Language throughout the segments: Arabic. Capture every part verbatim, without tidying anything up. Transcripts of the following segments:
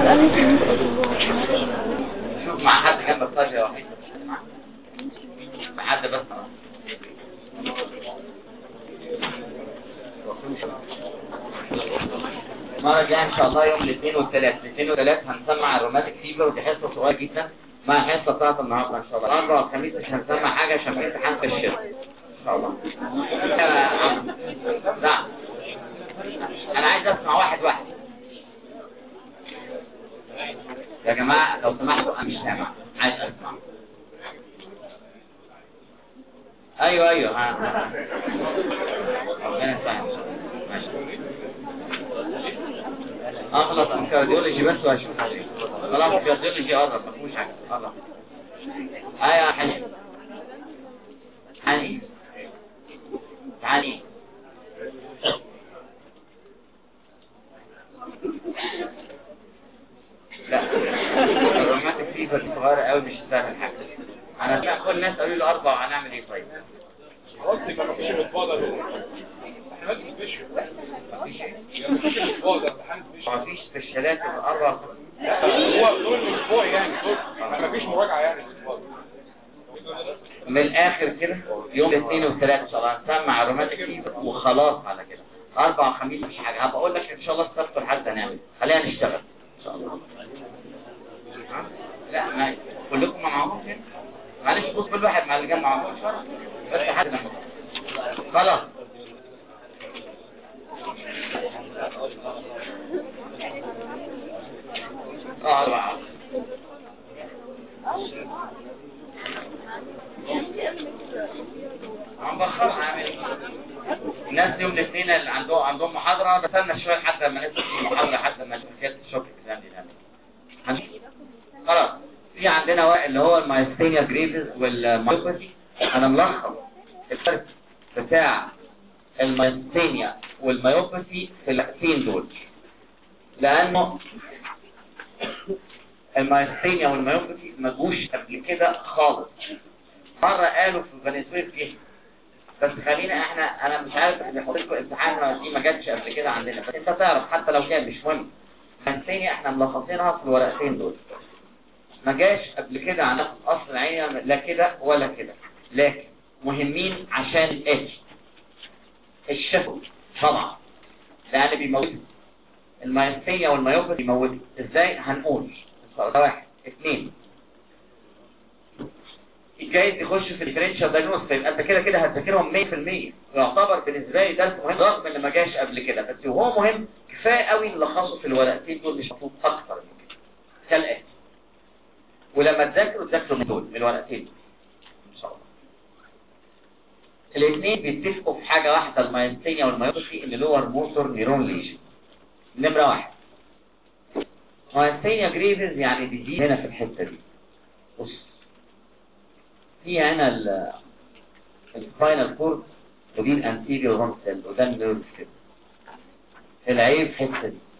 شوف مع حد جنبك طيب يا وحيد، مع حد بس. المرة الجاية إن شاء الله يوم الاثنين والثلاث، الاثنين والثلاث هنسمع الروماتيك فيفر، ودي حصة صغيرة جدا مع الحصة بتاعت النهاردة إن شاء الله. الأربعاء والخميس مش هنسمع حاجة عشان في امتحان في الشتاء إن شاء الله. لا أنا عايز أسمع واحد واحد يا جماعة لو سمحتوا، أنا مش سامع، عايز أسمع. أيوه أيوه ها ربنا يسامحك. ماشي اخلص من كارديولوجي بس واشوف حاجه. خلاص الكارديولوجي قرب ما فيهوش حاجه. قرب. ايوه يا حنين. حنين تعالي. لا الروماتيك فيفر دي صغيره قوي، مش سهل حاجه. انا كل الناس قالوا لي اربعه، هنعمل ايه طيب؟ قلت ما فيش متفاضل. احنا لازم نفشل. مفيش مفيش متفاضل، امتحان فيش. مفيش استشهادات الاربعه. لا هو دول الاسبوع يعني دول ما فيش مراجعه يعني متفاضل. من الاخر كده يوم الاثنين والثلاث ان شاء الله هنسمع الروماتيك فيفر وخلاص على كده. اربعه وخميس مش حاجه، هبقى اقول لك ان شاء الله السبت والحد هنعمل. خلينا نشتغل ان شاء الله. لا ما كلكم مع بعض كده. معلش بص كل واحد مع اللي جنب مع بعض بس حد ما خلاص. اه اربعه عم بخلص عامل الناس يوم الاثنين اللي عندهم عندهم محاضره، بستنى شويه لحد لما نبدا المحاضره لحد ما نشوف كده الشغل الكلام دي. خلاص في عندنا اللي هو المايستينيا جريفز والمايوباثي. انا ملخص الفرق بتاع المايستينيا والمايوباثي في الحاجتين دول، لانه المايستينيا والمايوباثي ما جوش قبل كده خالص. مره قالوا في فنزويلا فيه، بس خلينا احنا انا مش عارف ان احط لكم امتحان دي ما جاتش قبل كده عندنا، بس انت تعرف حتى لو كان مش مهم. المايستينيا احنا ملخصينها في الورقتين دول، ما جاش قبل كده عن اصل العين لا كده ولا كده، لكن مهمين عشان الاتش الشفوي طبعا لان بيموتوا. المايستينيا والمايوباثي بيموتوا ازاي؟ هنقول ده واحد اثنين جايز يخش في الديفرنشال دايجنوستس، يبقى انت كده كده هتذاكرهم مية في المية، يعتبر بالنسبه لي ده مهم رغم ان ما جاش قبل كده، بس وهو مهم كفايه قوي نلخصه في الورقتين دول، مش مطلوب اكتر من كده كالاتي. ولما تذاكروا تذاكروا من دول من الورقتين ان شاء الله. الاثنين بيتفقوا في حاجه واحده، المايستينيا والمايوباثي اللي لور موتور نيرون ليجن. نمره واحد مايستينيا جريفز يعني ديزيز هنا في الحته دي. بص في هنا السباينال كورد ودي الانتيريور هورن سيل وده النيرف كده. العيب في الحته دي.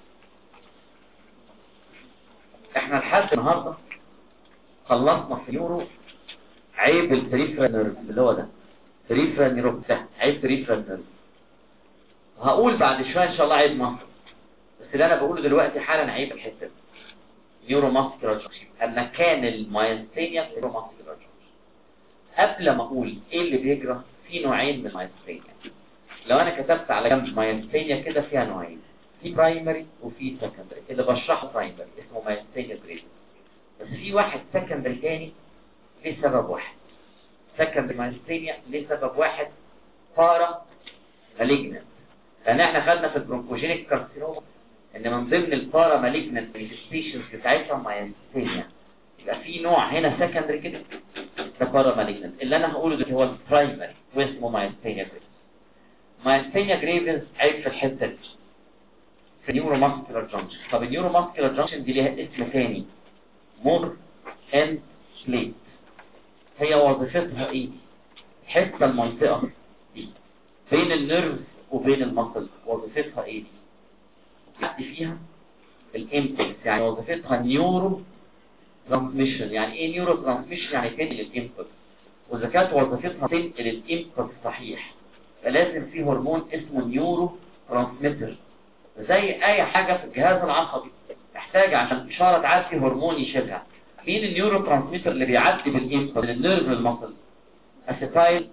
احنا لحد النهارده خلصنا في نيورو عيب البريفرال نيرف اللي هو ده بريفرال نيرف، ده عيب بريفرال نيرف. وهقول بعد شويه ان شاء الله عيب مصر، بس اللي انا بقوله دلوقتي حالا عيب الحته دي نيورو ماسكولار جانكشن، المكان المايستينيا في نيورو ماسكولار جانكشن. قبل ما اقول ايه اللي بيجرى، في نوعين من المايستينيا. لو انا كتبت على جنب مايستينيا كده فيها نوعين، في برايمري وفي سكندري. اللي بشرحه برايمري اسمه مايستينيا جريفز، بس في واحد سكندري تاني ليه سبب واحد. سكندري مايستينيا ليه سبب واحد بارا مالجنت، لان احنا خدنا في البرونكوجينيك كارسينوما ان من ضمن البارا مالجنت مانيفستيشنز بتاعتها مايستينيا. يبقى في نوع هنا سكندري كده ده بارا مالجنت. اللي انا هقوله ده هو البرايمري واسمه مايستينيا جريفز. مايستينيا جريفز عيب في الحته دي في النيورو ماسكولار جانكشن. طب النيورو ماسكولار جانكشن دي ليها اسم ثاني مور اند سليت. هي وظيفتها ايه؟ حته المنطقه دي بين النيرف وبين المصل، وظيفتها ايه دي؟ بتدي فيها الامبلس، يعني وظيفتها نيورو ترانسميشن. يعني ايه نيورو ترانسميشن؟ يعني تنقل الامبلس، واذا كانت وظيفتها تنقل الامبلس صحيح فلازم في هرمون اسمه نيورو ترانسميتر، زي اي حاجه في الجهاز العصبي محتاج عشان الاشاره تعدي هرمون يشيلها. مين النيورو ترانسميتر اللي بيعدي بالانبوت من النيرف للمصل؟ اسيتايل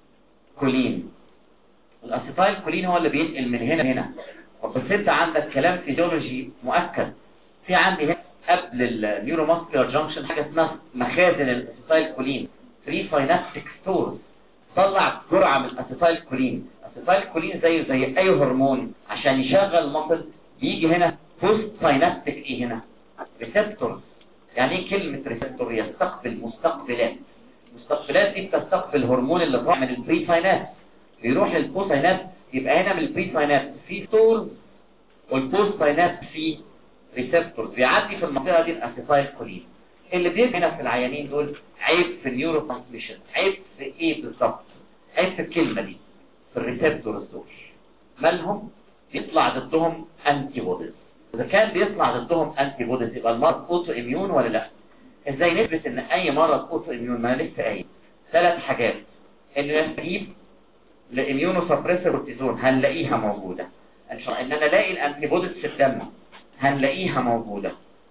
كولين. الاسيتايل كولين هو اللي بينقل من هنا لهنا. بس انت عندك كلام فيزيولوجي مؤكد. في عندي هنا قبل النيورو ماسكولار جانكشن حاجه اسمها مخازن الاسيتايل كولين، بري ساينابتيك ستورز. طلع جرعه من الاسيتايل كولين. الاسيتايل كولين زيه زي اي هرمون عشان يشغل المصل بيجي هنا بوست ساينابتيك ايه هنا؟ ريسبتورز. يعني ايه كلمه ريسبتور؟ يستقبل مستقبلات. المستقبلات دي بتستقبل الهرمون اللي طالع من البري ساينابس يروح للبوست ساينابس. يبقى هنا من البري ساينابس في ستورز والبوست ساينابس في ريسبتورز. بيعدي في المنطقه دي الاسيتايل كولين. اللي بيجي هنا في العيانين دول عيب في النيورو ترانسميشن. عيب في ايه بالظبط؟ عيب في الكلمه دي، في الريسبتورز دول. مالهم؟ يطلع ضدهم انتي بوديز. اذا كان بيطلع ضدهم انتي بوديز يبقى المرض اوتو اميون ولا لا؟ ازاي نثبت ان اي مرض اوتو اميون؟ ما انا لسه قايل ثلاث حاجات. انه يستجيب لاميونو سبريسور كورتيزون هنلاقيها موجوده. ان انا الاقي الانتي بوديز في الدم هنلاقيها موجوده.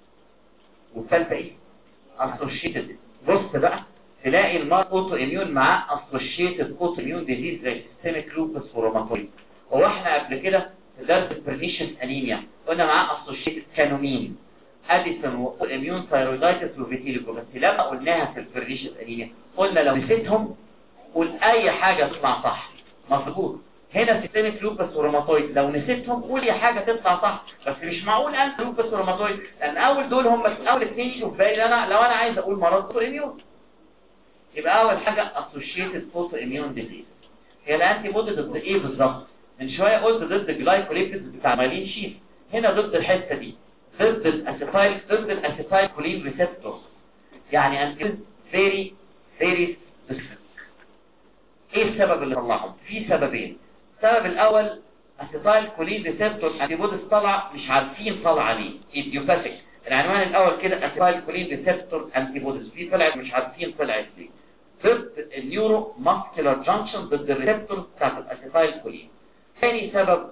والثالثه ايه؟ اسوشيتد. بص بقى تلاقي المرض اوتو اميون مع اسوشيتد اوتو اميون ديزيز زي سيستميك لوبس وروماتويد. هو احنا قبل كده في درس البرنيشس انيميا قلنا معاه اسوشيتد كانومين اديسون واوتواميون ثايرويدايتس وفيتيليجو. بس لما قلناها في البرنيشس انيميا قلنا لو نسيتهم قول اي حاجه تطلع صح. مظبوط. هنا سيستميك لوبس وروماتويد لو نسيتهم قول اي حاجه تطلع صح. بس مش معقول انت لوبس وروماتويد لان اول دول هم اول اثنين يجوا في بالي. انا لو انا عايز اقول مرض اوتو اميون يبقى اول حاجه اسوشيتد اوتو اميون ديزيز. هي الانتي بودي ضد ايه بالظبط؟ من شويه قلت ضد الجلايكوليبيدز بتاع مايلين شيف. هنا ضد الحته دي، ضد الاسيتايل ضد الاسيتايل كولين ريسبتور. يعني انتي فيري فيري سبيسيفيك. ايه السبب اللي طلعهم؟ في سببين. السبب الاول اسيتايل كولين ريسبتور انتي بوديز طلع مش عارفين طلع ليه، ايديوباثيك. العنوان الاول كده اسيتايل كولين ريسبتور انتي بوديز، في طلعت مش عارفين طلعت ليه. ضد النيورو ماسكولار جانكشن ضد الريسبتور بتاعت الاسيتايل كولين. ثاني سبب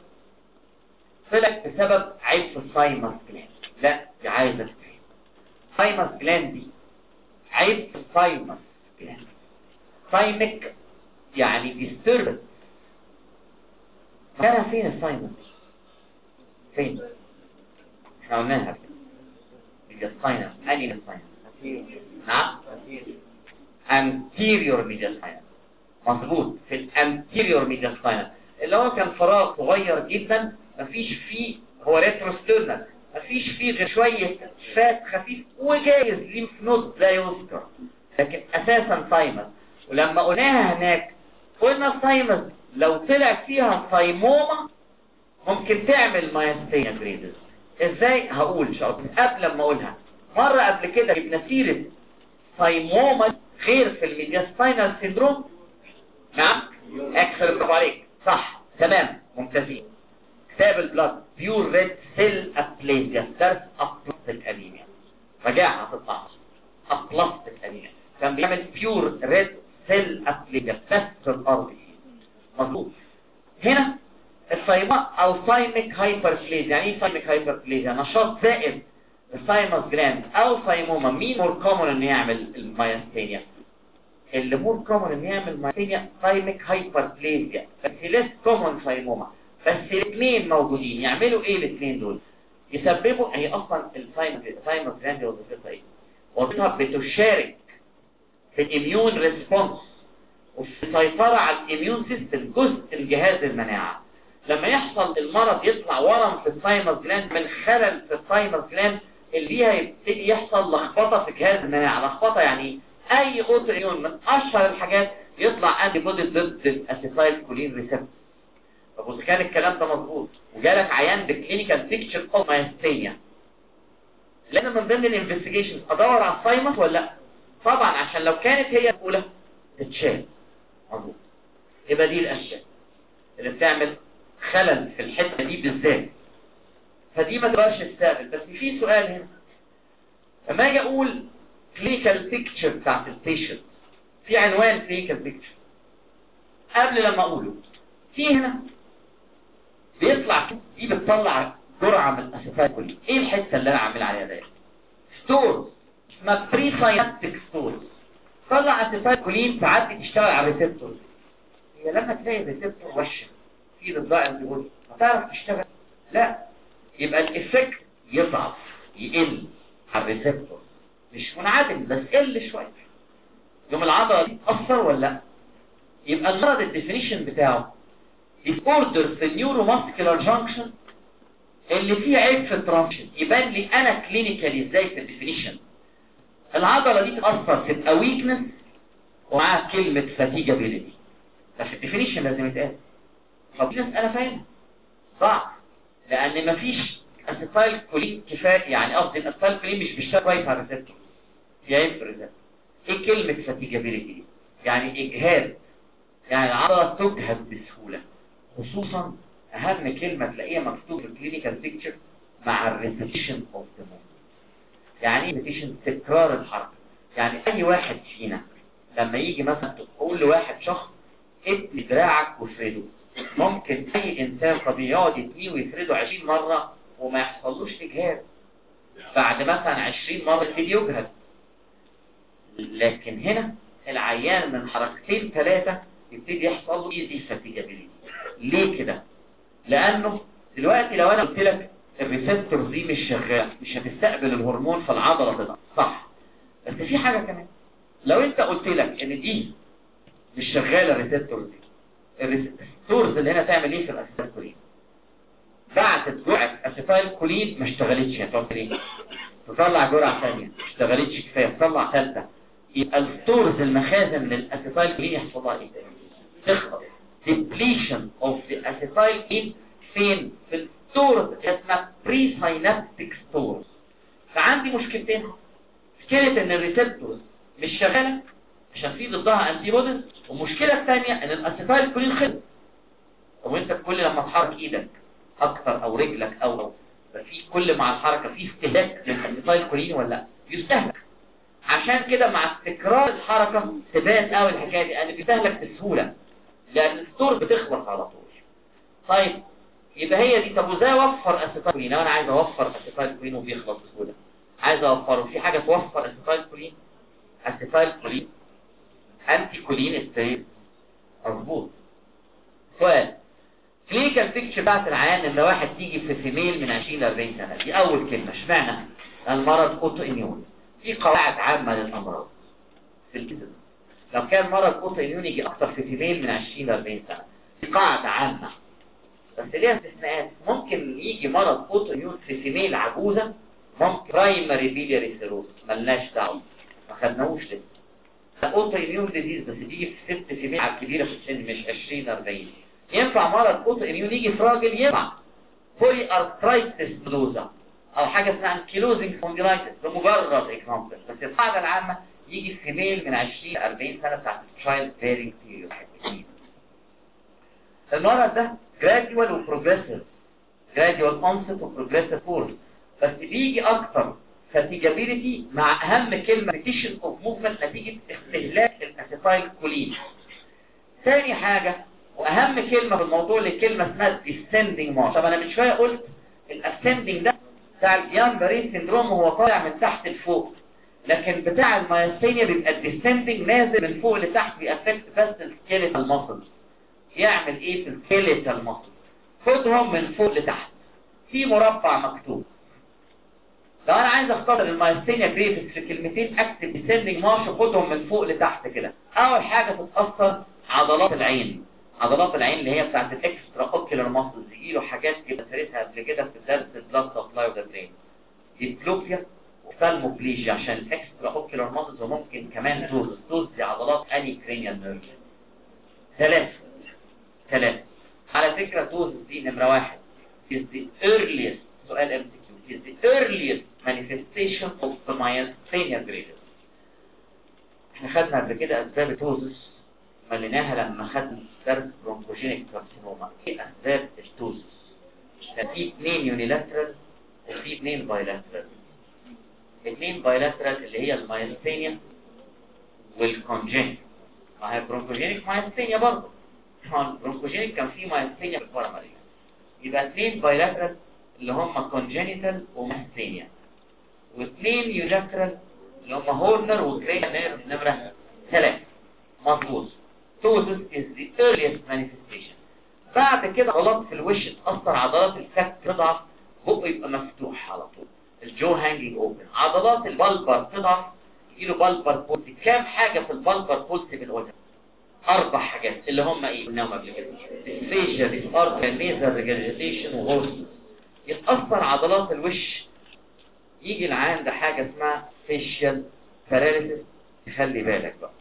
طلعت بسبب عيب في الثايمس جلاند. لا دي عايزه تفهم. الثايمس جلاند دي عيب في الثايمس جلاند. ثايمك يعني ديستربنس. كان فين الثايمس؟ فين؟ احنا قلناها كده. الثايمس انهي الثايمس؟ نعم؟ anterior medial sinus. مظبوط، في الانتيريور ميديال ساينس اللي هو كان فراغ صغير جدا مفيش فيه، هو ريتروسترنال، مفيش فيه غير شويه فات خفيف وجايز ليمف نود لا يذكر، لكن اساسا ثايمس. ولما قلناها هناك قلنا الثايمس لو طلع فيها ثايموما ممكن تعمل مايستينيا جريدز. ازاي؟ هقول شرط قبل ما اقولها. مره قبل كده جبنا سيره ثايموما غير في الميدياستاينال سيندروم. نعم اكسل، برافو عليك، صح تمام ممتازين. كتاب البلاد بيور ريد سيل ابليزيا، درس ابلاستيك انيميا، رجعها تطلع ابلاستيك انيميا. كان بيعمل بيور ريد سيل ابليزيا بس في الارض. مظبوط. هنا الثايماء او ثايميك هايبربليزيا. يعني ايه ثايميك هايبربليزيا؟ نشاط زائد الثايموس جلاند او ثايموما. مين مور كومن ان يعمل المايستينيا؟ اللي مور كومن ان يعمل مايستينيا ثايميك هايبربليزيا، بس ليس كومن ثايموما. بس الاثنين موجودين. يعملوا ايه الاثنين دول؟ يسببوا، هي اصلا الثايموس جلاند وظيفتها ايه؟ وظيفتها بتشارك في الاميون ريسبونس وفي السيطره على الاميون سيستم، جزء من جهاز المناعه. لما يحصل المرض يطلع ورم في الثايموس جلاند من خلل في الثايموس جلاند اللي فيها يبتدي يحصل لخبطه في جهاز المناعه. لخبطه يعني اي اوتو اميون من اشهر الحاجات يطلع انتي بودي ضد الاسيتايل كولين ريسبتور. طب واذا كان الكلام ده مظبوط وجالك عيان بكلينيكال بيكتشر اوف مايستينيا، لان من ضمن الانفستيجيشنز ادور على الثايموس ولا لا؟ طبعا عشان لو كانت هي الاولى تتشال. مظبوط. يبقى دي الاشياء اللي بتعمل خلل في الحته دي بالذات، فدي ما تقدرش تستقبل. بس في سؤال هنا، لما اجي اقول كلينيكال بيكتشر بتاعت البيشنت، في عنوان كلينيكال بيكتشر قبل لما اقوله، في هنا بيطلع دي بتطلع جرعه من الاسيتايلكولين. ايه الحته اللي انا عامل عليها ده؟ ستورز اسمها بري ساينابتيك ستورز. طلع اسيتايلكولين تعدي تشتغل على الريسبتور. هي لما تلاقي الريسبتور وشه في ضغط الجلوكوز هتعرف تشتغل؟ لا، يبقى الافكت يضعف يقل على الريسبتور، مش منعدم بس قل شويه. يوم العضله دي تاثر ولا لا؟ يبقى المرض الديفينيشن بتاعه disorder في النيوروماسكولار جانكشن اللي فيه عيب في الترانشن. يبان لي انا كلينيكالي ازاي في الديفينيشن العضله دي تاثر تبقى ويكنس ومعاها كلمه فاتيجابيليتي. ففي الديفينيشن لازم يتقال. طب في ناس انا فاهم ضعف لان مفيش اسيتايلكولين كفايه، يعني قصدي الاسيتايلكولين مش بيشتغل كويس على الريسبتور، في عيب في الريسبتور. ايه كلمه فاتيجابيليتي دي؟ يعني اجهاد، يعني العضله تجهد بسهوله. خصوصا اهم كلمه تلاقيها مكتوب في الكلينيكال بيكتشر مع الريبيتيشن اوف ذا موفمنت. يعني ايه ريبيتيشن؟ تكرار الحركه. يعني اي واحد فينا لما يجي مثلا تقول لواحد شخص اتني دراعك وافرده، ممكن اي انسان طبيعي يقعد يتنيه ويفرده عشرين مره وما يحصلوش اجهاد. بعد مثلا عشرين مره يبتدي يجهد. لكن هنا العيان من حركتين ثلاثه يبتدي يحصل له ايزي فاتيجابيليتي. ليه كده؟ لانه دلوقتي لو انا قلت لك الريسبتور دي مش شغال، مش هتستقبل الهرمون فالعضله تضعف، صح؟ بس في حاجه كمان، لو انت قلت لك ان دي مش شغاله الريسبتور دي، الريسبتورز اللي هنا تعمل ايه في الاسيتايلكولين؟ بعد جرعه اسيتايلكولين ما اشتغلتش، هتعمل ايه؟ تطلع جرعه ثانيه ما اشتغلتش كفايه، تطلع ثالثه. يبقى الستورز المخازن للاسيتايلكولين يحصل لها ايه؟ تخلص. depletion of the acetylcholine فين؟ في الستورز اسمها بري ساينابتيك ستورز. فعندي مشكلتين. مشكله ان الريسبتورز مش شغاله عشان في ضدها انتي بوديز، والمشكله الثانيه ان الاسيتايلكولين خلص. طب وانت كل لما تحرك ايدك اكتر او رجلك او او في كل مع الحركه في استهلاك للاسيتايلكولين ولا لا؟ يستهلك. عشان كده مع تكرار الحركه تبان قوي الحكايه دي ان بيستهلك بسهوله لان الستور بتخلص على طول. طيب يبقى هي دي. طب وازاي اوفر اسيتايلكولين؟ انا عايز اوفر اسيتايلكولين وبيخلص بسهوله، عايز اوفره في حاجه توفر اسيتايلكولين. اسيتايلكولين انتي كولين ستريس، مظبوط. سؤال كلينيكال بيكتشر بتاعت العيان ان واحد تيجي في فيميل من عشرين ل أربعين سنه. دي اول كلمه. اشمعنى؟ المرض اوتو اميون. في قواعد عامه للامراض في الجسم. لو كان مرض اوتو اميون يجي اكتر في فيميل من عشرين ل أربعين سنه، دي قاعده عامه بس ليها استثناءات. ممكن يجي مرض اوتو اميون في فيميل عجوزه، ممكن برايمري بيلياري سيروز ملناش دعوه ما خدناهوش لسه. اوتو اميون ديزيز بس دي في ست فيميل كبيره في السن مش عشرين أربعين. ينفع مرض اوتو اميون يجي في راجل؟ ينفع. بولي ارثرايتس بلوزا او حاجه اسمها انكيلوزنج سبونديلايتس، ده مجرد اكزامبل. بس القاعده العامه يجي في فيميل من عشرين ل أربعين سنه بتاعت التشايلد بيرنج بيريود. المرض ده جراديوال وبروجريسيف، جراديوال اونست وبروجريسيف فورس، بس بيجي اكتر فاتيجابيليتي مع اهم كلمه ريتيشن اوف موفمنت نتيجه استهلاك الاسيتايلكولين. ثاني حاجه واهم كلمه في الموضوع اللي كلمه اسمها ديسندنج مارش. طب انا من شويه قلت الاسندنج ده بتاع الجيان باري سيندروم هو طالع من تحت لفوق، لكن بتاع المايستينيا بيبقى الديسندنج نازل من فوق لتحت، بيأفكت بس السكيليتال ماسل. يعمل ايه في السكيليتال ماسل؟ خدهم من فوق لتحت في مربع مكتوب. لو انا عايز اختصر المايستينيا بريفس في كلمتين اكتب ديسندنج مارش، خدهم من فوق لتحت كده. اول حاجه تتاثر عضلات العين. عضلات العين اللي هي بتاعت الاكسترا اوكيولار ماسلز، يجي له حاجات كده سريتها قبل كده في درس البلاد سبلاي اوف ذا برين، ديبلوبيا وفالموبليجيا عشان الاكسترا اوكيولار ماسلز، وممكن كمان توز. توز دي عضلات اني كرينيال نيرف. ثلاثة ثلاثة على فكرة توز دي نمرة واحد is the earliest، سؤال ام سي كيو، is the earliest manifestation of the myasthenia gravis. احنا خدنا قبل كده اسباب التوزس، مليناها لما خدنا درس برونكوجينيك كارسينوما. ايه اسباب التوزس؟ في اثنين يونيلاترال وفي اثنين بايلاترال. اثنين بايلاترال اللي هي المايستينيا والكونجينيك. ما هي برونكوجينيك مايستينيا برضه. البرونكوجينيك كان فيه مايستينيا بالباراماليا. يبقى اثنين بايلاترال اللي هم كونجينيتال وماستينيا، واثنين يولاترال اللي هم هورنر وجريد نيرف نمرة ثلاثة. مظبوط. توزس is the earliest manifestation. بعد كده عضلات في الوش تأثر، عضلات الفك تضعف، بقه يبقى مفتوح على طول، الجو هانجينج اوبن. عضلات البلبر تضعف، يجيله بلبر بولسي. كام حاجة في البلبر بولسي بنقولها؟ أربع حاجات اللي هم إيه؟ قلناهم قبل كده: ديسفيجيا، ديسارتريا، نيزل ريجرجيتيشن، وهورسز. يتأثر عضلات الوش، يجي العيان ده حاجة اسمها فيشيال باراليسيس. خلي بالك بقى،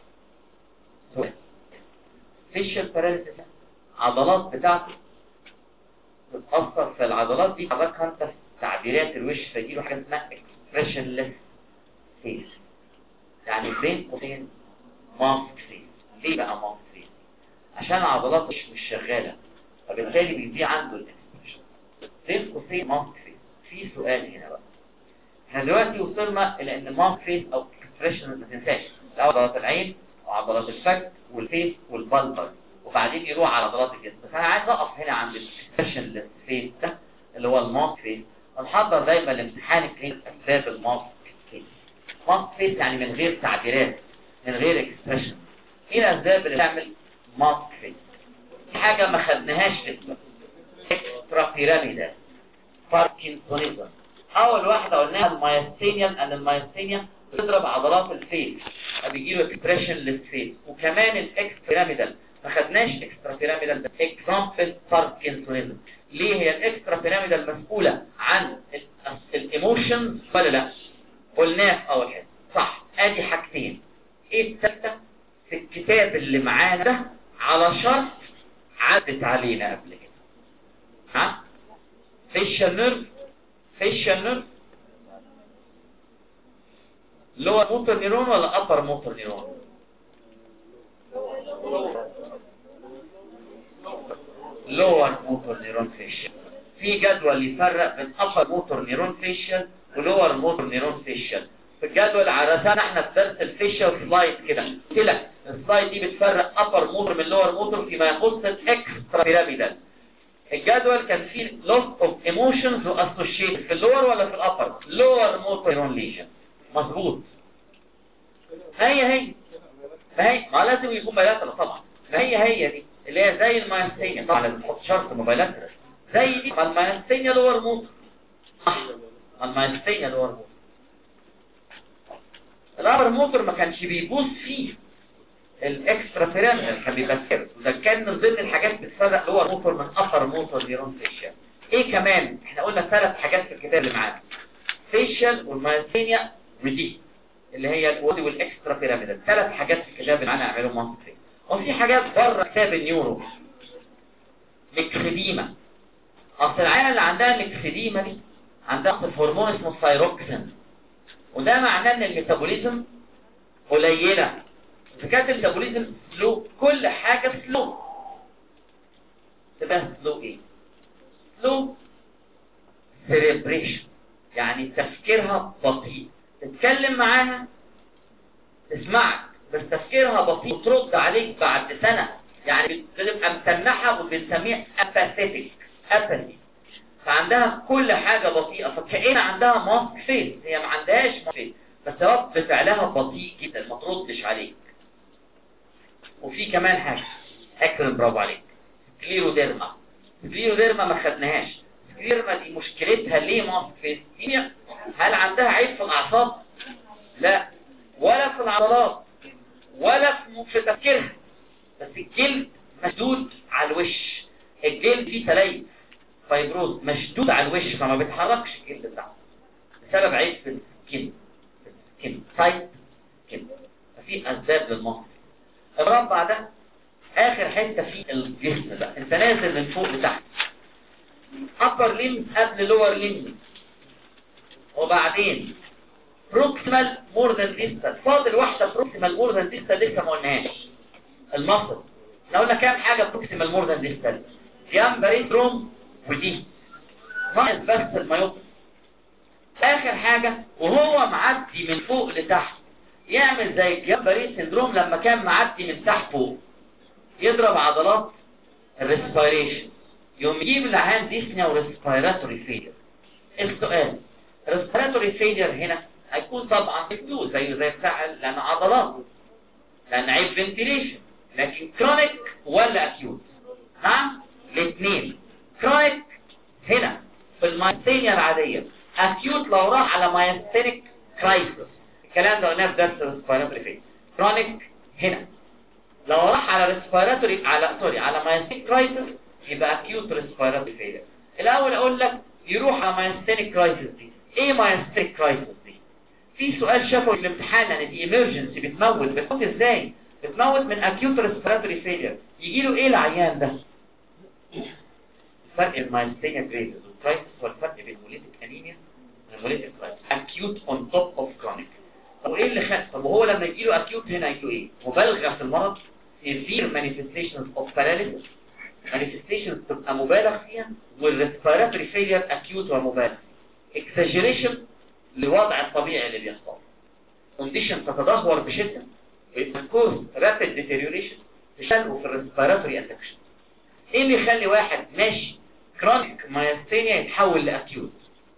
فيشيال باراليسيس عضلات بتاعته تتأثر. في العضلات دي حضرتك انت في تعبيرات الوش فيجيله حاجة اسمها expressionless face، يعني بين قوسين ماسك فيس. ليه بقى ماسك فيس؟ عشان العضلات مش مش شغالة، فبالتالي بيضيع عنده الاكسبريشن. بين قوسين ماسك فيس. في سؤال هنا بقى، احنا دلوقتي وصلنا الى ان ماسك فيس او اكسبريشن ما تنساش عضلات العين وعضلات الفك والفيس والبلبر، وبعدين يروح على عضلات الجسم. بس انا عايز اقف هنا عند الاكسبريشن فيس ده اللي هو الماسك فيس، ونحضر دايما الامتحان الكلينيك اسباب الماسك فيس. ماسك فيس يعني من غير تعبيرات، من غير اكسبريشن. ايه الاسباب اللي بتعمل ماسك فيس؟ في حاجه ما خدناهاش لسه، اكسترا بيراميدال، باركنسونيزم. اول واحده قلناها المايستينيا، ان المايستينيا بتضرب عضلات الفيس فبيجي له اكسبريشن للفيس. وكمان الاكسترا بيراميدال ما خدناش اكسترا بيراميدال ده، اكزامبل باركنسونيزم. ليه؟ هي الاكسترا بيراميدال مسؤوله عن الايموشنز ولا لا؟ قلناه في اول حته صح. ادي حاجتين. ايه الثالثه؟ في الكتاب اللي معانا ده على شرط عدت علينا قبل كده، ها؟ فيشال نيرف، فيشال نيرف لور موتور نيرون ولا ابر موتور نيرون؟ لور موتور نيرون فيشال. في جدول يفرق بين ابر موتور نيرون فيشال ولور موتور نيرون فيشال. في الجدول عرفنا احنا في درس الفيشال سلايد كده، قلت لك السلايد دي بتفرق ابر موتور من لور موتور فيما يخص الاكسترا بيراميدال. الجدول كان فيه loss of emotions associated في اللور ولا في الابر؟ lower motor neuron lesion. مظبوط. هي هي ما هي ما لازم يكون بايلاترال طبعا. ما هي هي دي اللي هي زي المايستينيا، طبعا لازم تحط شرط بايلاترال زي دي. ما المايستينيا لور موتور صح، ما المايستينيا لور موتور. الابر موتور ما كانش بيبوظ فيه الاكسترا بيراميدال، كان بيبقى كده. وده كان من ضمن الحاجات بتفرق لور موتور من ابر موتور نيرون فيشال. ايه كمان؟ احنا قلنا ثلاث حاجات في الكتاب اللي معانا: فيشال والمايستينيا ودي اللي هي الودي والاكسترا بيراميدال. ثلاث حاجات في الكتاب اللي معانا يعملوا ماسك. وفي حاجات بره كتاب النيورو، ميكسيديما. اصل العيال اللي عندها ميكسيديما دي عندها هرمون اسمه الثايروكسين، وده معناه ان الميتابوليزم قليله. إذا كانت الميتابوليزم سلو، كل حاجة سلو. تبقى سلو ايه؟ سلو سيريبريشن، يعني تفكيرها بطيء. تتكلم معاها تسمعك بس تفكيرها بطيء، وترد عليك بعد سنة. يعني بتبقى متنحة وبنسميها اباثيتك، اباثي. فعندها كل حاجة بطيئة، فكأن عندها ماسك فيس. هي ما عندهاش ماسك فيس، بس رد فعلها بطيء جدا، ما تردش عليك. وفي كمان حاجة اكرم، برافو عليك، سكليروديرما. سكليروديرما ما خدناهاش. سكليروديرما دي مشكلتها ليه ماسك فيس؟ هل عندها عيب في الاعصاب؟ لا، ولا في العضلات، ولا في تفكيرها، بس الجلد مشدود على الوش. الجلد فيه تليف، فايبروز، مشدود على الوش، فما بيتحركش الجلد بتاعه بسبب عيب في السكين، في السكين تايب كده. ففي اسباب للماسك. المربع ده اخر حته في الجسم بقى، انت نازل من فوق لتحت. upper limb قبل lower limb، وبعدين proximal more than distal. فاضل واحده proximal more than distal لسه ما قلناهاش، المصل. احنا قلنا كام حاجه proximal more than distal؟ جامبري سندروم ودي ناقص بس المايوب. اخر حاجه وهو معدي من فوق لتحت يعمل زي الجامبري سندروم لما كان معدي من تحت فوق، يضرب عضلات الريسبيريشن، يوم يجيب العيان ديسنيا وريسبيراتوري فيلر. السؤال respiratory failure هنا هيكون طبعا acute زي زي بتاع لان عضلات لان عيب ventilation، لكن chronic ولا acute؟ نعم الاثنين. chronic هنا في المايستينيا العادية، acute لو راح على myasthenic crisis، الكلام ده قلناه في درس respiratory failure. chronic هنا لو راح على respiratory على سوري على myasthenic crisis يبقى acute respiratory failure. الاول اقول لك يروح على myasthenic crisis دي، ايه myasthenic crisis دي؟ في سؤال شافه في الامتحان ان دي emergency بتموت، بتموت ازاي؟ بتموت من acute respiratory failure. يجي له ايه العيان ده؟ الفرق بين myasthenia gravis والكرايسيس هو الفرق بين hemolytic anemia والhemolytic crisis. acute on top of chronic. طب ايه اللي خد؟ طب وهو لما يجي له acute هنا يجي له ايه؟ مبالغه في المرض، severe manifestations of paralysis، manifestations تبقى مبالغ فيها، والريسبيراتوري فيلير acute ومبالغ، exaggeration للوضع الطبيعي اللي بيحصل، condition تتدهور بشده، بتكون rapid deterioration تشلقه في الريسبيراتوري انفكشن. ايه اللي يخلي واحد ماشي كرونيك مايستينيا يتحول لاكيوت؟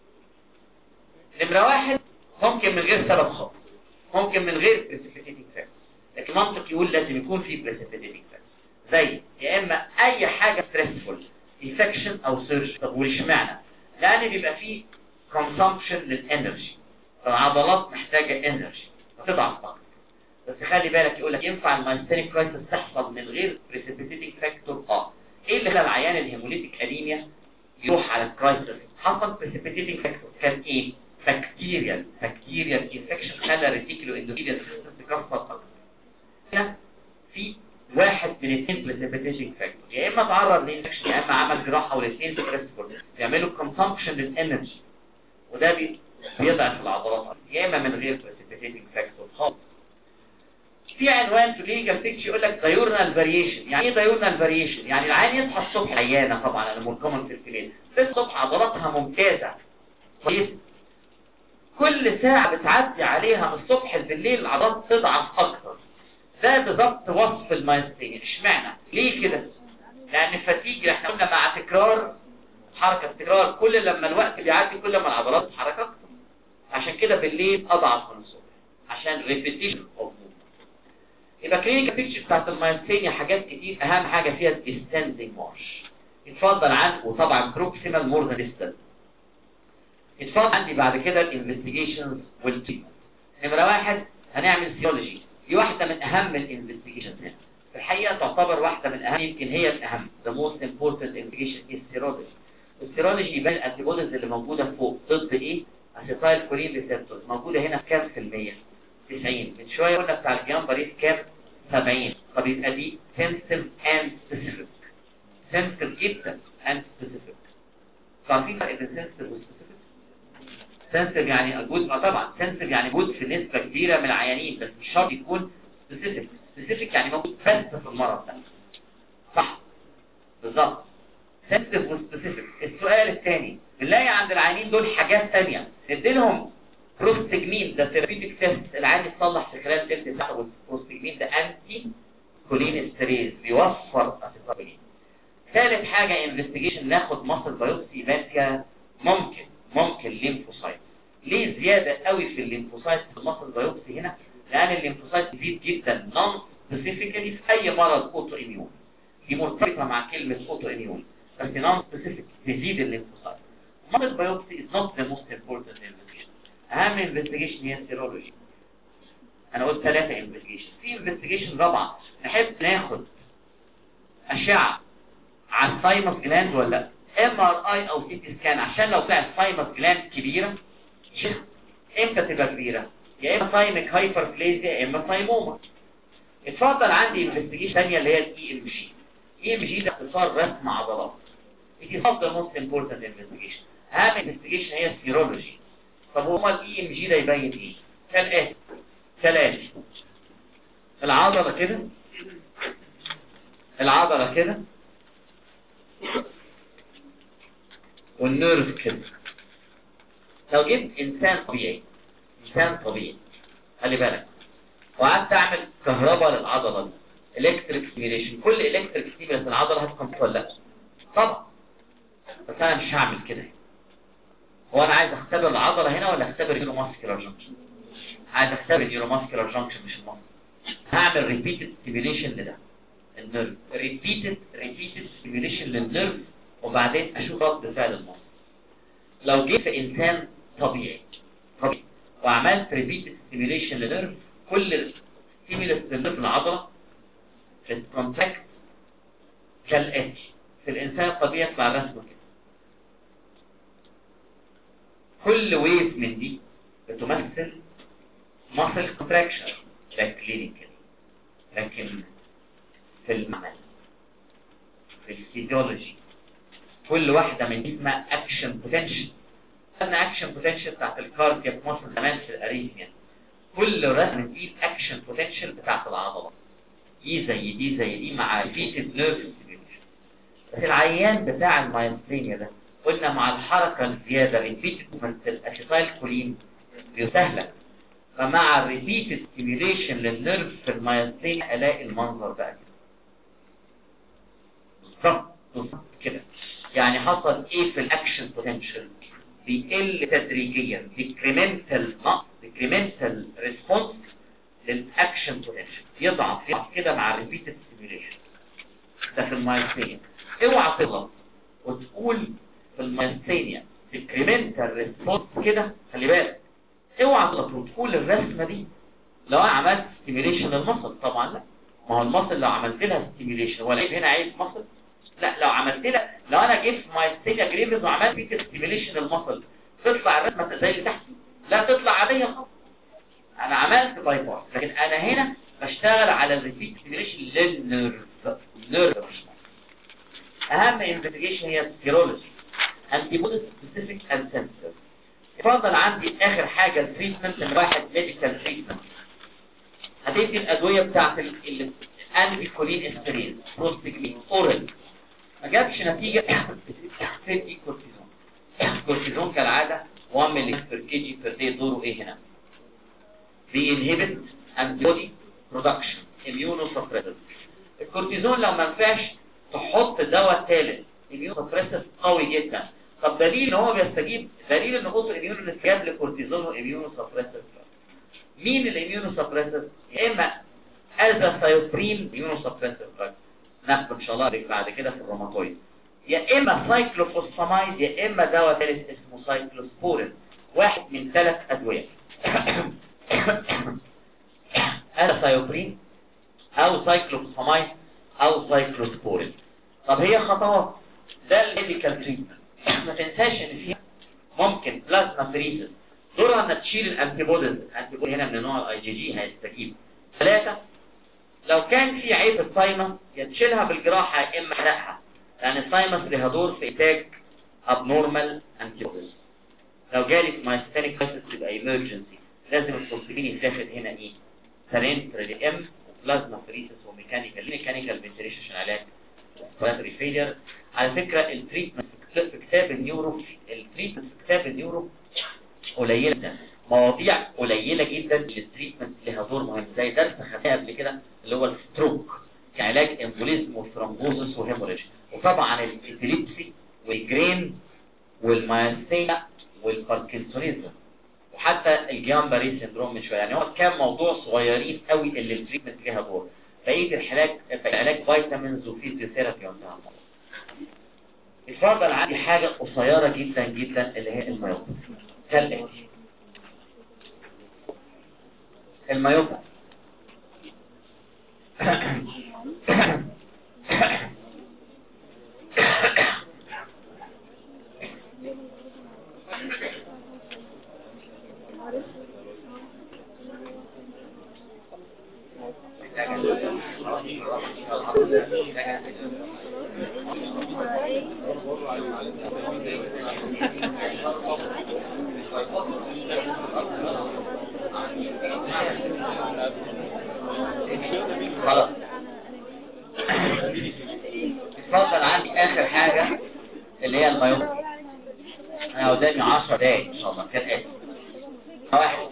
نمره واحد ممكن من غير سبب خالص، ممكن من غير precipitating factor، لكن منطق يقول لازم يكون في precipitating factor، زي يا اما اي حاجه stressful infection او سيرج. طب واشمعنى؟ لان بيبقى فيه consumption للانرجي، فالعضلات محتاجه انرجي فتضعف طاقه. بس خلي بالك يقول لك ينفع المايستينيك كرايسيس تحصل من غير precipitating factor؟ اه. ايه اللي خلى العيان الهيموليتيك انيميا يروح على الكرايسيس؟ حصل precipitating factor كان ايه؟ بكتيريال بكتيريال انفكشن خلى الريتيكولو اندوثيليال سيستم تكسر اكتر. هنا في واحد من اثنين precipitating factor، يا اما تعرض لانفكشن يا اما عمل جراحه، والاثنين ستريسفول يعملوا consumption للانرجي وده بي بيضعف العضلات، يا اما من غير precipitating factor خالص. في عنوان في كلينيكال بيكتشر يقول لك diurnal variation. يعني ايه diurnal variation؟ يعني العيان يصحى الصبح عيانه، طبعا انا مركمه في الليل، الصبح عضلاتها ممتازه كويس، كل ساعه بتعدي عليها من الصبح بالليل العضلات تضعف اكتر. ده بالظبط وصف المايستينيا. اشمعنى؟ ليه كده؟ لان الفتيج احنا قلنا مع تكرار حركه تكرار، كل لما الوقت بيعدي كل ما العضلات تتحرك اكتر، عشان كده بالليل اضعف من الصبح عشان repetition of movement. يبقى كلينيكال بيكتشر بتاعت المايستينيا حاجات كتير، اهم حاجه فيها الستاندنج مارش. يتفضل عنه، وطبعا بروكسيمال مور ذان ديستال. يتفضل عندي بعد كده الانفستيجيشنز والتريتمنت. نمره واحد هنعمل سيرولوجي، دي واحده من اهم الانفستيجيشنز هنا، في الحقيقه تعتبر واحده من اهم، يمكن هي الاهم. ذا موست امبورتنت انفستيجيشن از سيرولوجي. السيرولوجي يبان الانتيبوديز اللي موجوده فوق ضد ايه؟ اسيتايل كولين ريسبتورز، موجوده هنا كام في المية؟ تسعين. من شويه قلنا بتاع الجيان ريت كام؟ سبعين. طب يبقى دي sensitive and specific. sensitive جدا and specific. عارفين فرق بين sensitive و specific؟ sensitive يعني جزء، طبعا sensitive يعني جزء في نسبه كبيره من العيانين، بس مش شرط يكون specific. specific يعني موجود بس في المرض ده. صح بالظبط. sensitive و specific. السؤال الثاني بنلاقي عند العيانين دول حاجات ثانيه نديلهم بروستجمين، ده ثيرابيوتيك تيست، العيان يتصلح في خلال ثلث ساعه، والبروستجمين ده انتي كولينستريز بيوفر اسيتابولين. ثالث حاجه انفستيجيشن، ناخد مصل بايوبسي يبان فيها ممكن ممكن ليمفوسايت. ليه زياده قوي في الليمفوسايت في المصل بايوبسي هنا؟ لان الليمفوسايت تزيد جدا نون سبيسيفيكالي في اي مرض اوتو اميون، دي مرتبطه مع كلمه اوتو اميون، بس نون سبيسيفيك تزيد الليمفوسايت. مصل بايوبسي از نوت ذا موست امبورتنت انفستيجيشن. اهم انفستيجيشن هي السيرولوجي. انا قلت ثلاثه انفستيجيشن. في انفستيجيشن رابعه، نحب ناخد اشعه على الثايموس جلاند ولا ام ار اي او سي تي سكان، عشان لو كانت الثايموس جلاند كبيره. امتى تبقى كبيره؟ يا اما ثايميك هايبربليزيا يا اما ثايموما. اتفضل عندي انفستيجيشن ثانيه اللي هي الاي ام جي. الاي ام جي ده اختصار رسم عضلات. دي افضل موست امبورتنت انفستيجيشن. اهم انفستيجيشن هي السيرولوجي. طب هو الاي ام جي ده يبين ايه؟ كالاتي كالاتي العضله كده، العضله كده، والنيرف كده. لو جبت انسان طبيعي، انسان طبيعي خلي بالك، وقعدت اعمل كهرباء للعضله دي، الكتريك ستيميوليشن، كل الكتريك ستيميوليشن العضله هتكون ولا لا؟ طبعا. بس انا مش هعمل كده، هو انا عايز اختبر العضله هنا ولا اختبر النيوروماسكولار جانكشن؟ عايز اختبر النيوروماسكولار جانكشن مش المصل. هعمل ريبيتد ستيميوليشن لده النيرف، ريبيتد ريبيتد ستيميوليشن للنيرف، وبعدين اشوف رد فعل المصل. لو جيت في انسان طبيعي طبيعي وعملت ريبيتد ستيميوليشن للنيرف، كل ستيميولس للنيرف العضله الكونتاكت كالاتي. في الانسان الطبيعي يطلع رسمه كده، كل ويف من دي بتمثل muscle contraction. ده كلينيكال، لكن في المعمل في الفيزيولوجي كل واحده من دي اسمها اكشن بوتنشال. خدنا اكشن بوتنشال بتاعت الكاردياك ماسل زمان في الاريثميا. كل رسمه دي الاكشن بوتنشال بتاعت العضله دي زي دي زي دي مع ريبيتد نيرف ستيميوليشن. في العيان بتاع المايوستينيا ده قلنا مع الحركه الزياده ريبيتد موفمنت الاسيتايل كولين بيسهلك، فمع الريبيتد ستيميوليشن للنيرف في المايوستينيا الاقي المنظر بقى كده بالظبط بالظبط كده. يعني حصل ايه في الاكشن بوتنشال؟ بيقل تدريجيا، ديكريمنتال نقص، ديكريمنتال ريسبونس للاكشن بوتنشال، يضعف يضعف كده مع الريبيتد ستيميوليشن. ده في المايوستينيا. اوعى تغلط وتقول في المايوستينيا ديكريمنتال ريسبونس كده، خلي بالك اوعى تغلط وتقول الرسمه دي لو انا عملت ستيميوليشن للمصل. طبعا لا، ما هو المصل لو عملت لها ستيميوليشن ولا هنا عايز مصل، لا لو عملت لها، لو انا جيت في مايستينيا جريفز وعملت فيك ستيميوليشن للمصل تطلع الرسمه زي اللي تحت؟ لا تطلع عاديه خالص. انا عملت باي باس، لكن انا هنا بشتغل على الريبيت ستيميوليشن للنيرف. نيرف اهم انفستيجيشن هي السيرولوجي، انتي بودي سبيسيفيك اند سنسيتيف. اتفضل عندي اخر حاجه التريتمنت، ان واحد ميديكال تريتمنت هتدي الادويه بتاعت الانتي كولين اسبرين بروستيجلين اورال، ما جابش نتيجه تدي كورتيزون. الكورتيزون كالعاده واحد مللي جرام بير كي جي بير داي. دوره ايه هنا؟ بينهبت انتي بودي برودكشن، اميونو سبريسيف. الكورتيزون لو ما نفعش تحط دواء ثالث اميونو سبريسيف قوي جدا. طب دليل ان هو بيستجيب، دليل ان اوتو اميونو استجاب لكورتيزون واميونو سبريسيف. مين الاميونو سبريسيف؟ يا اما ازاثايوبرين اميونو سبريسيف دراج، ناخده ان شاء الله بعد كده في الروماتويد، يا اما سايكلوفوسفامايد، يا اما دواء ثالث اسمه سايكلوسبورين. واحد من ثلاث ادويه ازاثايوبرين او سايكلوفوسفامايد او سايكلوسبورين. طب هي خطوات ده الميديكال تريتمنت. ما تنساش ان فيها ممكن بلازما فريزز، دورها انها تشيل الانتي بوديز. الانتي بودي هنا من نوع الاي جي جي هيستجيب. ثلاثه، لو كان في عيب الصايمه يا تشيلها بالجراحه يا اما احرقها، لان الصايمه ليها دور في انتاج ابنورمال انتي بوديز. لو جالي مايستينيك كرايسيس تبقى ايمرجنسي، لازم الكورتيزون يتاخد هنا ايه؟ سرنترال ام وبلازما فريزز وميكانيكال. ميكانيكال فنتيليشن عشان علاج ريسبيراتوري فيلير. على فكره التريتمنت في كتاب النيورو، التريتمنت في كتاب النيورو قليله جدا، مواضيع قليله جدا للتريتمنت لها دور مهم، زي درس خدناه قبل كده اللي هو الستروك كعلاج امبوليزم وثرومبوزس وهيموريج، وطبعا الابيليبسي والجرين والمايستينيا والباركنسونيزم، وحتى الجيامباري سيندروم من شويه. يعني هو كام موضوع صغيرين قوي اللي التريتمنت ليها دور. بقيه العلاج العلاج فيتامينز وفيزيوثيرابي وانتهى. اتفضل عندي حاجه قصيره جدا جدا اللي هي المايوبا. كالاتي المايوبا خلاص. اتفضل عندي اخر حاجة اللي هي المايوبا. انا قدامي عشر دقايق ان شاء الله. كان ايه؟ واحد،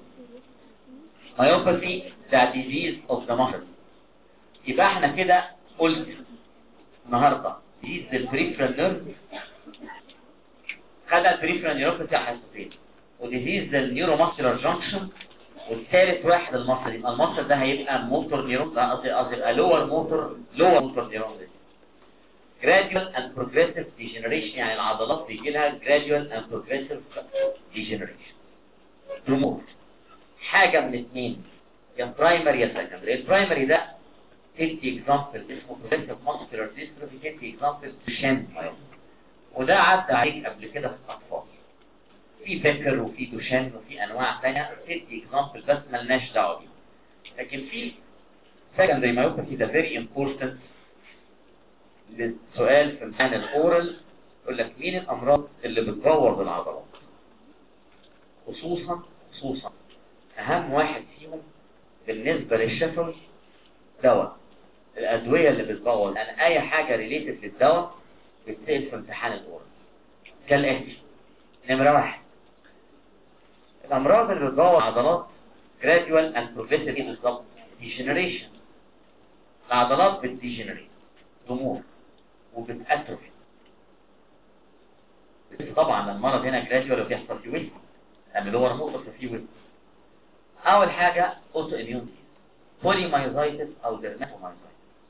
مايوباثي ده disease of the muscle. يبقى احنا كده قلت النهارده disease البريفرال نيرف خدها البريفرال نيوروباثي على حصتين، وديزيز للنيورو ماسكولار جانكشن، والثالث واحد المصل. يبقى المصل ده هيبقى موتور نيورون، قصدي قصدي يبقى لور موتور لور موتور نيورون. gradual and progressive degeneration يعني العضلات بيجي لها gradual and progressive degeneration. تمور حاجة من اثنين، يا برايمري يا سكندري. البرايمري ده تدي اكزامبل اسمه progressive muscular dystrophy، تدي اكزامبل دوشان مايوباثي، وده عدى عليك قبل كده في الأطفال. في بيكر وفي دوشان وفي أنواع ثانية تدي اكزامبل بس ملناش دعوة بيه. لكن في secondary myopathy ده very important للسؤال في امتحان الأورال، يقول لك مين الأمراض اللي بتبوظ العضلات؟ خصوصا خصوصا أهم واحد فيهم بالنسبة للشفوي دواء، الأدوية اللي بتبوظ. يعني أي حاجة ريليتد للدواء بتسأل في امتحان الأورال كالآتي. نمرة واحد، الأمراض اللي بتبوظ العضلات gradual and progressive ايه بالظبط؟ degeneration. العضلات بتديجنريت، ضمور وبتأتروفي. طبعا المرض هنا gradual وبيحصل في وزن، لأن اللور موتور في وزن. أول حاجة أوتو إميون بوليمايوزايتس أو ديرماتومايوزايتس.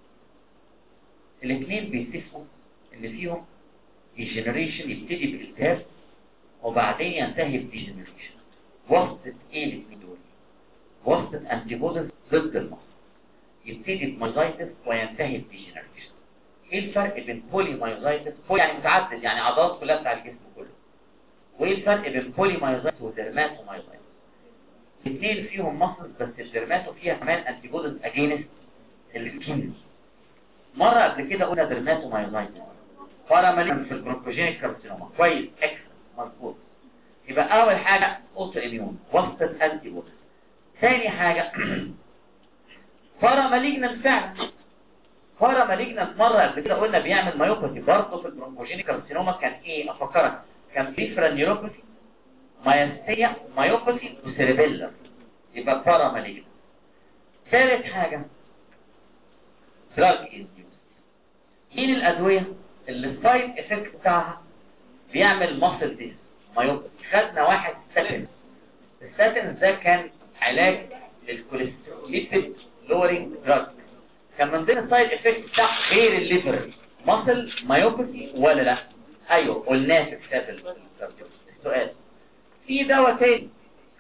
الاثنين بيتفقوا إن فيهم degeneration يبتدي بالالتهاب وبعدين ينتهي بديجنريشن. وسط ايه الاثنين دول؟ وسط انتيبوديز ضد المصل، يبتدي بمايوزايتس وينتهي بديجنريشن. ايه الفرق بين بولي مايوزايتس، بولي يعني متعدد يعني عضلات كلها بتاع الجسم كله، وايه الفرق بين بولي مايوزايتس وديرماتو مايوزايتس؟ الاثنين فيهم مصل، بس الديرماتو فيها كمان انتيبوديز اجينست السكين. مره قبل كده قلنا ديرماتو مايوزايتس بارامالين في البرونكوجينيك كارسينوما. كويس، اكسل، مظبوط. يبقى اول حاجه اوتو اميون وسط انتي بوديز. ثاني حاجه باراماليجنال فعلا. باراماليجنال مره قبل كده قلنا بيعمل مايوباثي برضه في البرونكوجينيك كارسينوما. كان ايه افكرك؟ كان بريفرال نيوروباثي، مايستيا، مايوباثي وسيريبيلر. يبقى باراماليجنال. ثالث حاجه دراج انديوس. مين الادويه اللي السايد افكت بتاعها بيعمل ماسل ديز مايوباثي؟ خدنا واحد ستاتين. الستاتين ده كان علاج للكوليسترول، ليبيد لورينج دراج. كان من ضمن السايد افكت بتاع غير الليفر ماسل مايوباثي ولا لا؟ ايوه قلناه في كتاب السؤال. في دواء تاني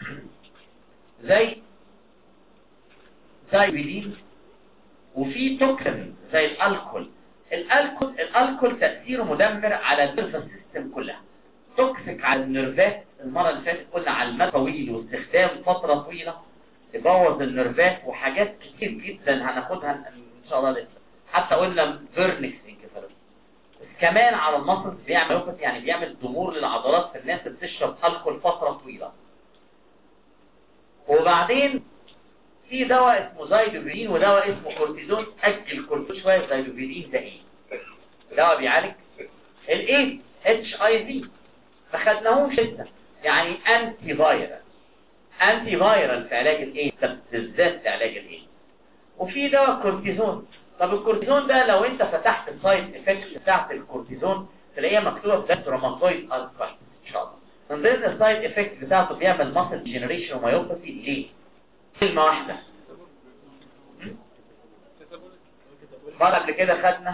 زي زايبيدين، وفي توكسين زي الالكول. الالكول الالكول تاثيره مدمر على النيرفس سيستم كلها، توكسيك على النيرفات. المره اللي فاتت قلنا على المدى الطويل واستخدام فتره طويله يبوظ النيرفات، وحاجات كتير جدا هناخدها ان شاء الله لسه. حتى قلنا فيرنكس انكفالوباثي. كمان على المصل بيعمل مايوباثي، يعني بيعمل ضمور للعضلات في الناس اللي بتشرب الكحول فتره طويله. وبعدين في دواء اسمه زايدوفيدين ودواء اسمه كورتيزون. اجل كورتيزون شويه. زايدوفيدين ده ايه؟ دواء بيعالج الايه اتش اي في. ما خدناهوش لسه، يعني انتي فايرال. انتي فايرال في علاج الايه ده بالذات، في علاج الايه. وفي دواء كورتيزون. طب الكورتيزون ده لو انت فتحت السايد افكت بتاعت الكورتيزون تلاقيها مكتوبه في روماتويد ارثرايتس ان شاء الله. من ضمن السايد افكت بتاعته بيعمل ماسل جنريشن ومايوباثي. ليه؟ كلمه واحده. مره قبل كده خدنا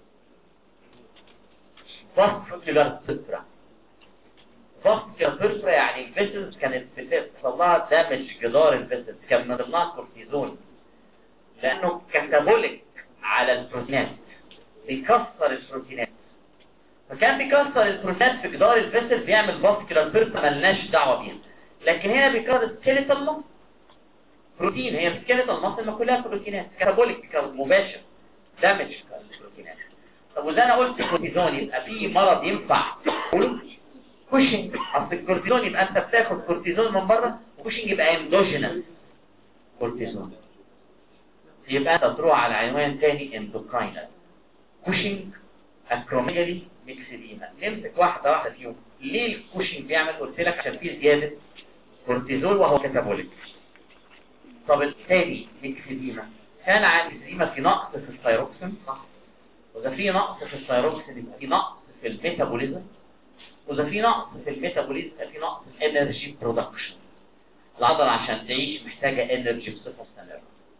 فاسكولار بيرفرا. فاسكولار بيرفرا يعني الفيسلز كانت بتحصل لها دامج جدار الفيسلز، كان من ضمنها كورتيزون لانه كاتابوليك على البروتينات، بيكسر البروتينات. فكان بيكسر البروتينات في جدار الفيسل بيعمل فاسكولار بيرفرا مالناش دعوه بيها. لكن هنا بيكسر سكيليتال ماسل بروتين، هي سكيليتال ماسل ما كلها بروتينات، كاتابوليك مباشر دامج البروتينات. طب وزي انا قلت كورتيزون يبقى في مرض ينفع كوشنج. اصل الكورتيزون يبقى انت بتاخد كورتيزون من بره، وكوشنج يبقى اندوجينس كورتيزون. يبقى انت تروح على عنوان تاني اندوكراينال كوشنج اكروميجالي ميكسيديما. نمسك واحده واحده فيهم. ليه الكوشنج بيعمل؟ قلت لك عشان فيه زياده كورتيزول وهو كاتابوليك. طب الثاني ميكسيديما كان عن ميكسيديما في نقص في الثايروكسين، صح؟ وده في نقص في الثايروكسين يبقى في نقص في الميتابوليزم، واذا في نقص في الميتابوليزم في نقص في الانرجي برودكشن. العضله عشان تعيش محتاجه انرجي بصفه مستمره.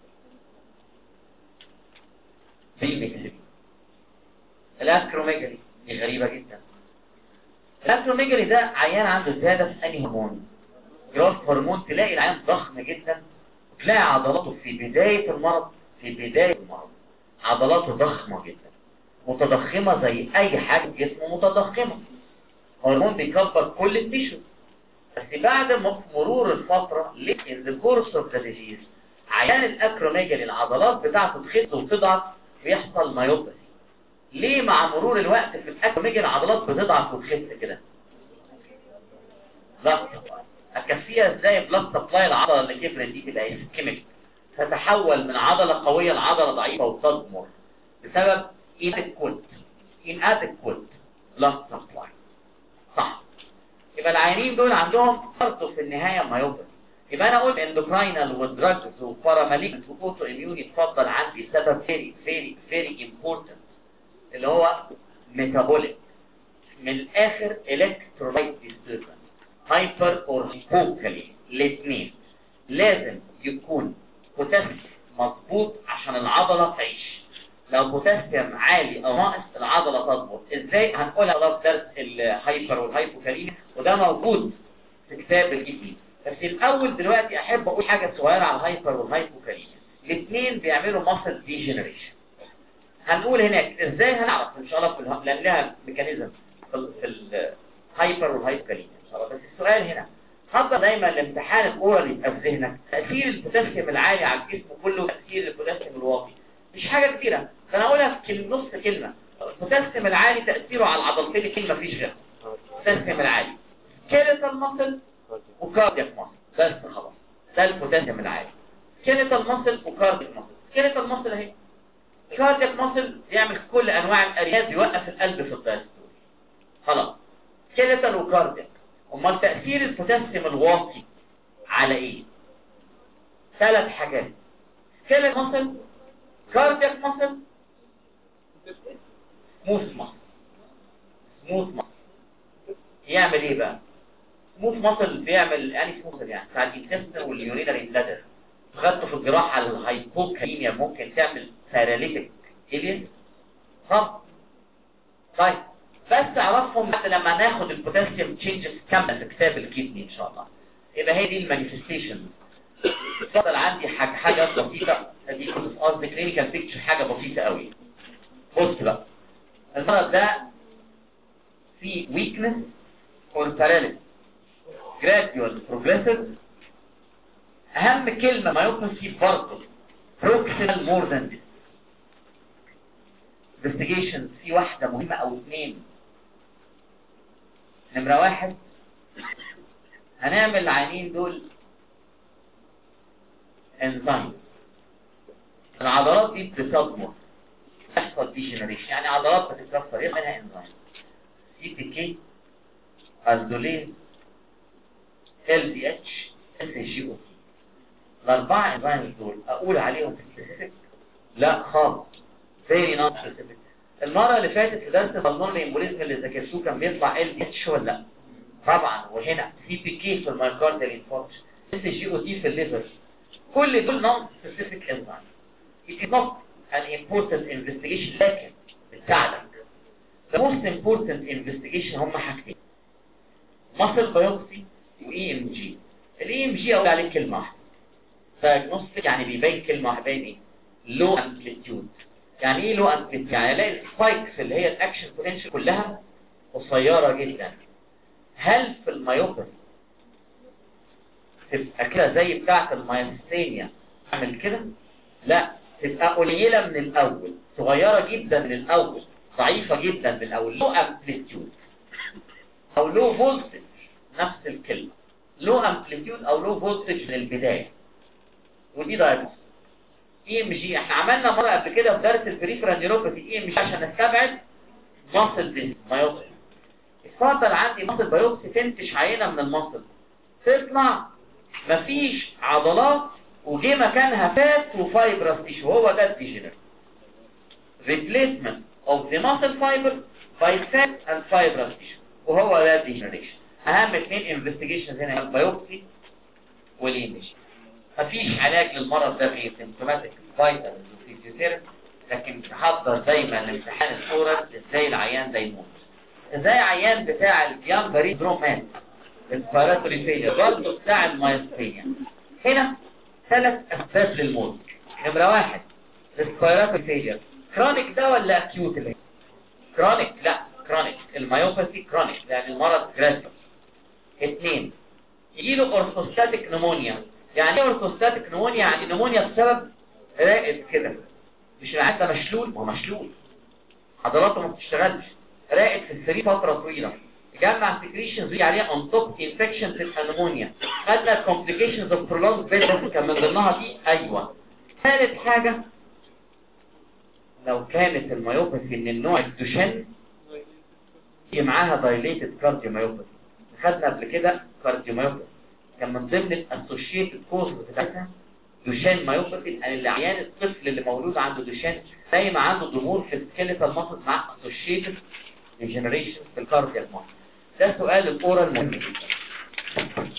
دي الميكانيزم. الاكروميجالي دي غريبه جدا. الاكروميجالي ده عيان عنده زياده في انهي هرمون؟ جروث هرمون. تلاقي العيان ضخم جدا وتلاقي عضلاته في بدايه المرض في بدايه المرض عضلاته ضخمه جدا متضخمه زي اي حاجه في جسمه متضخمه. هرمون بيكبر كل التيشو. بس بعد مرور الفتره ليه ان كورس اوف ذا ديزيز عيان الاكروميجالي العضلات بتاعته تخس وتضعف ويحصل مايوباثي. ليه مع مرور الوقت في الاكروميجالي العضلات بتضعف وتخس كده؟ لا هتكفيها ازاي بلاد سبلاي العضله اللي كبرت دي تبقى اسكيميك تتحول من عضله قويه لعضله ضعيفه وتضمر بسبب inadequate inadequate blood supply. صح. يبقى العيانين دول عندهم برضه في النهايه مايوباثي. يبقى انا اقول اندوكراينال ودراجز وباراماليجنت واوتو اميون يتفضل عندي سبب فيري فيري فيري امبورتنت اللي هو ميتابوليك. من الاخر الكترولايت ديستربنس هايبر اور هايبوكالي الاثنين لازم يكون بوتاسيوم مظبوط عشان العضله تعيش. لو بوتاسيوم عالي او ناقص العضله تضبط. ازاي؟ هنقولها في درس الهايبر والهايبوكاليميا وده موجود في كتاب الجديد. بس الاول دلوقتي احب اقول حاجه صغيره على الهايبر والهايبوكاليميا. الاثنين بيعملوا ماسل ديجنريشن. هنقول هناك ازاي هنعرف ان شاء الله في اله... لان لها ميكانيزم في, في الهايبر والهايبوكاليميا ان شاء الله. بس السؤال هنا حضر دايما الامتحان الاورال يبقى في ذهنك تاثير البوتاسيوم العالي على الجسم كله تاثير البوتاسيوم الواطي. مش حاجه كبيره فانا اقولها في نص كلمه. البوتاسيوم العالي تاثيره على العضلتين الاثنين مفيش غير البوتاسيوم العالي سكيلتال ماسل وكاردياك ماسل بس خلاص. ده البوتاسيوم العالي سكيلتال ماسل وكاردياك ماسل. سكيلتال ماسل اهي. الكاردياك ماسل بيعمل كل انواع الاريات بيوقف القلب في الدايستول خلاص. سكيلتال وكاردياك. امال تاثير البوتاسيوم الواطي على ايه؟ ثلاث حاجات. سكيلتال ماسل كاردياك ماسل سموث ماسل. سموث ماسل يعمل ايه بقى؟ سموث ماسل بيعمل يعني سموث يعني بتاع الانتستين واليورينري بلادر. خدته في الجراحه على الهايبوكاليميا ممكن تعمل باراليتيك اليس. طب طيب بس اعرفهم بعد لما ناخد البوتاسيوم تشينجز كامله في كتاب الكيدني ان شاء الله. يبقى هي دي المانيفستيشن. اتفضل عندي حاجه حاجه بسيطه ادي قصدي كلينيكال بيكتشر حاجه بسيطه قوي. بص بقى المرض ده في ويكنس اور باراليس جراديوال بروجريسيف. اهم كلمه ما يكون فيه برضه بروكسيمال مور ذان ذس. انفستيجيشن في واحده مهمه او اثنين. نمره واحد هنعمل العينين دول انزيم. العضلات دي بتضمر تحصل ديجنريشن يعني عضلات بتتكسر ايه منها انزيم سي بي كي الدوليز ال دي اتش اس جي او. الاربعه انزيم دول اقول عليهم سبيسيفيك؟ لا خالص. فيري نون سبيسيفيك. المره اللي فاتت في درس البلمونري امبوليزم اللي ذاكرتوه كان بيطلع ال دي اتش ولا لا؟ طبعا. وهنا سي بي كي في المايوكارديال انفاركشن اس جي او تي في الليفر. كل دول نون سبيسيفيك انزيم. It is not an important investigation لكن بتساعدك. The most important investigation هم حاجتين. muscle biopsy و إي إم جي. ال إي إم جي أقول عليه كلمة واحدة. diagnostic يعني بيبين كلمة واحدة بين إيه؟ low amplitude. يعني إيه low amplitude؟ يعني ألاقي السبايكس اللي هي الأكشن بوتنشال كلها قصيرة جدا. هل في المايوباثي تبقى كده زي بتاعة المايستينيا تعمل كده؟ لا. تبقى قليلة من الأول صغيرة جدا من الأول ضعيفة جدا من الأول لو أمبليتيود أو لو فولتج نفس الكلمة لو أمبليتيود أو لو فولتج من البداية. ودي دايجنوستيك. إي إم جي احنا عملنا مرة قبل كده في درس البريفرال نيوروباثي إي إم جي عشان نستبعد ماسل دي مايوباثي. اتفضل عندي ماسل بايوبسي تنتج عينة من الماسل تطلع مفيش عضلات وجي مكانها فات وفايبرس تيشو. هو ده الديجنر. replacement of the muscle fiber by fat and fibrous tissue. وهو ده ديجنريشن. اهم اثنين انفستيجيشنز هنا البيوبسي والايميج. مفيش علاج للمرض ده غير سيمتوماتيك فيتامينز وفيزيوثيرابي، لكن تحضر دايما لامتحان الاورال ازاي العيان ده يموت. ازاي عيان بتاع الجيان بريد درومان الفيراتوري فيلير برضه بتاع المايستينيا. هنا ثلاث اسباب للموت. نمره واحد الفيراتوري فيلير كرونيك ده ولا اكيوت؟ اللي كرونيك، لا كرونيك المايوباثي كرونيك لان المرض جراديوال. اثنين يجيله اورثوستاتيك نمونيا. يعني ايه اورثوستاتيك نمونيا؟ يعني نمونيا بسبب راقد كده، مش العيان ده مشلول، ما هو مشلول عضلاته ما بتشتغلش، راقد في السرير فتره طويله، جمع سكريشنز يجي عليها اون توب انفكشن تبقى نمونيا. خدنا كومبليكيشنز اوف برولونج بيد كان من ضمنها دي. ايوه. ثالث حاجه لو كانت المايوباثي من النوع الدوشن يجي معاها دايليتد كارديومايوباثي. خدنا قبل كده كارديومايوباثي كان من ضمن الاسوشيتد كوز بتاعتها دوشان مايوباثي، لان العيان الطفل اللي مولود عنده دوشان دايما عنده ضمور في السكيليتال ماسل مع اسوشيتد ديجنريشن في الكاردياك ماسل. ده سؤال الاورال مهم جدا.